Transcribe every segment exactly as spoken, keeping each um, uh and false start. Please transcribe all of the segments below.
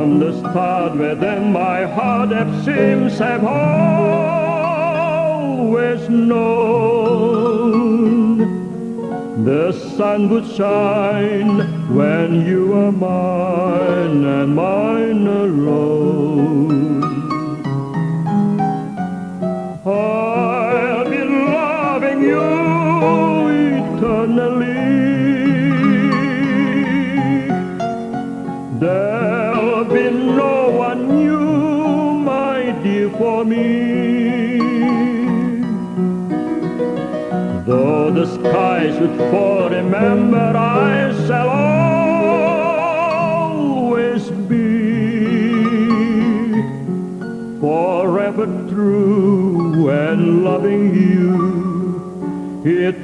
From the start within my heart it seems I've always known the sun would shine when you are mine and mine alone. I'll be loving you eternally. There'll be no one new, my dear, for me. Though the sky should fall, remember I shall always be forever true and loving you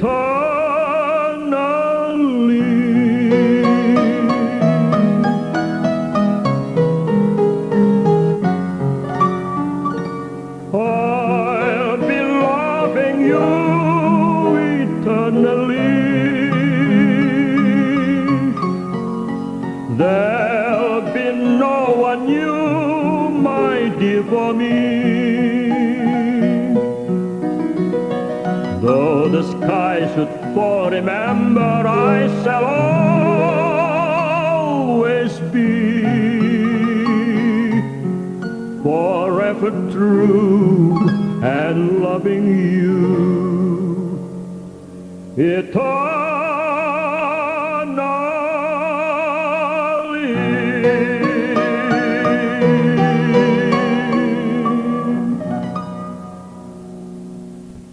eternally. I'll be loving you eternally. There'll be no one new, my dear, for me. Though the sky should fall, remember I shall always be forever true and loving you eternally.